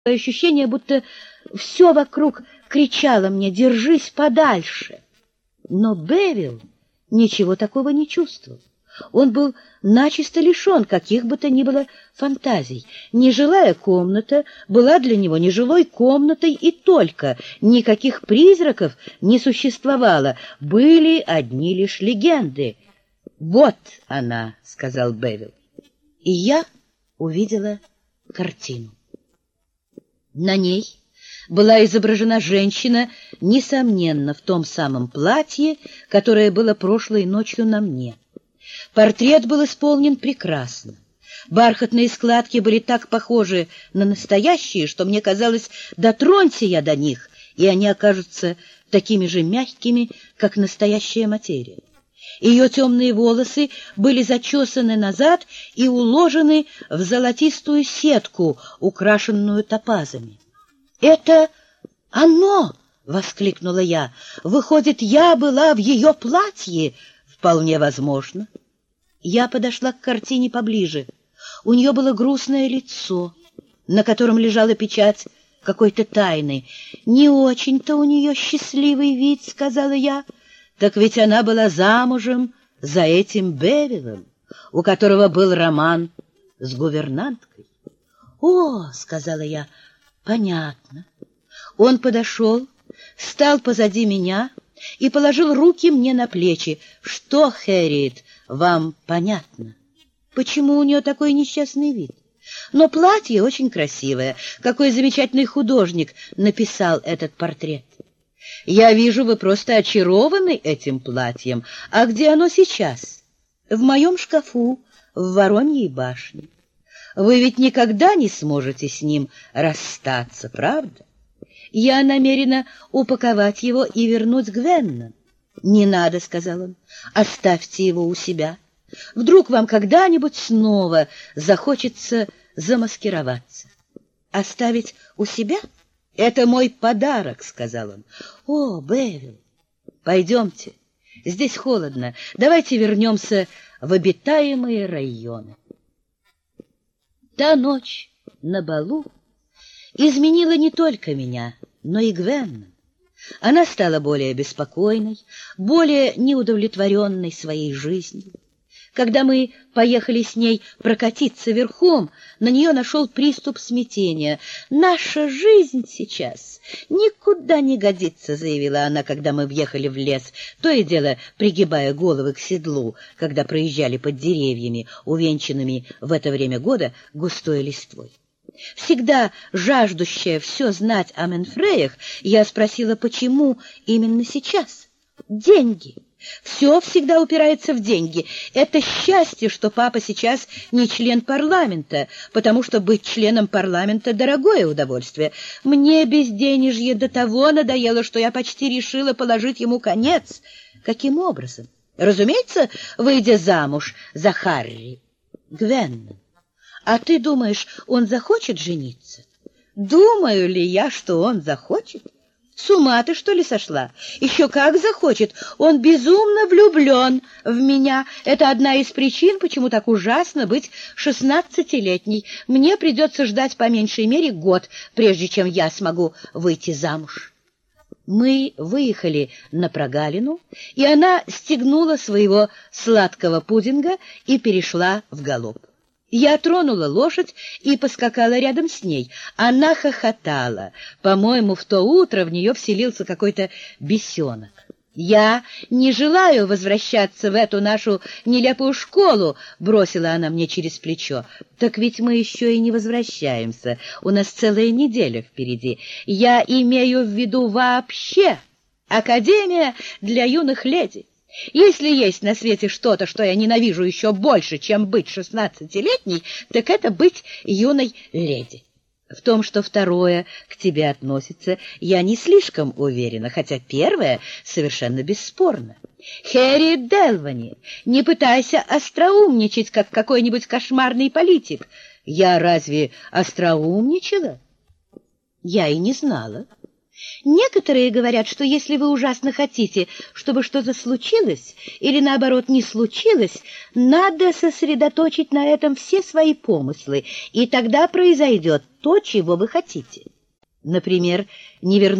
ощущение, будто все вокруг кричало мне: «Держись подальше!» Но Бевил ничего такого не чувствовал. Он был начисто лишен каких бы то ни было фантазий. Нежилая комната была для него нежилой комнатой, и только никаких призраков не существовало, были одни лишь легенды. «Вот она», — сказал Бевил. И я увидела картину. На ней была изображена женщина, несомненно, в том самом платье, которое было прошлой ночью на мне. Портрет был исполнен прекрасно. Бархатные складки были так похожи на настоящие, что мне казалось, дотронься я до них, и они окажутся такими же мягкими, как настоящая материя. Ее темные волосы были зачесаны назад и уложены в золотистую сетку, украшенную топазами. «Это оно!» — воскликнула я. «Выходит, я была в ее платье?» «Вполне возможно». Я подошла к картине поближе. У нее было грустное лицо, на котором лежала печать какой-то тайны. «Не очень-то у нее счастливый вид», — сказала я. «Так ведь она была замужем за этим Бевилом, у которого был роман с гувернанткой». «О», — сказала я, — «понятно». Он подошел, встал позади меня и положил руки мне на плечи. «Что, Хэрриет, вам понятно? Почему у нее такой несчастный вид? Но платье очень красивое. Какой замечательный художник написал этот портрет. Я вижу, вы просто очарованы этим платьем. А где оно сейчас?» «В моем шкафу, в Вороньей башне. Вы ведь никогда не сможете с ним расстаться, правда? Я намерена упаковать его и вернуть Гвенна». «Не надо», — сказал он, — «оставьте его у себя. Вдруг вам когда-нибудь снова захочется замаскироваться». «Оставить у себя? Это мой подарок», — сказал он. «О, Бевил, пойдемте, здесь холодно, давайте вернемся в обитаемые районы». Та ночь на балу изменила не только меня, но и Гвенна. Она стала более беспокойной, более неудовлетворенной своей жизнью. Когда мы поехали с ней прокатиться верхом, на нее нашел приступ смятения. «Наша жизнь сейчас никуда не годится», — заявила она, когда мы въехали в лес, то и дело пригибая головы к седлу, когда проезжали под деревьями, увенчанными в это время года густой листвой. Всегда жаждущая все знать о Менфреях, я спросила, почему именно сейчас? «Деньги. Все всегда упирается в деньги. Это счастье, что папа сейчас не член парламента, потому что быть членом парламента — дорогое удовольствие. Мне безденежье до того надоело, что я почти решила положить ему конец». «Каким образом?» «Разумеется, выйдя замуж за Харри». «Гвенна, а ты думаешь, он захочет жениться?» «Думаю ли я, что он захочет? С ума ты, что ли, сошла? Еще как захочет. Он безумно влюблен в меня. Это одна из причин, почему так ужасно быть 16-летней. Мне придется ждать по меньшей мере год, прежде чем я смогу выйти замуж». Мы выехали на прогалину, и она стегнула своего сладкого пудинга и перешла в галоп. Я тронула лошадь и поскакала рядом с ней. Она хохотала. По-моему, в то утро в нее вселился какой-то бесенок. «Я не желаю возвращаться в эту нашу нелепую школу», — бросила она мне через плечо. «Так ведь мы еще и не возвращаемся. У нас целая неделя впереди. Я имею в виду вообще академия для юных леди. Если есть на свете что-то, что я ненавижу еще больше, чем быть 16-летней, так это быть юной леди. В том, что второе к тебе относится, я не слишком уверена, хотя первое совершенно бесспорно. Хэрриет Делвани, не пытайся остроумничать, как какой-нибудь кошмарный политик». «Я разве остроумничала?» «Я и не знала. Некоторые говорят, что если вы ужасно хотите, чтобы что-то случилось, или, наоборот, не случилось, надо сосредоточить на этом все свои помыслы, и тогда произойдет то, чего вы хотите. Например, не вернуть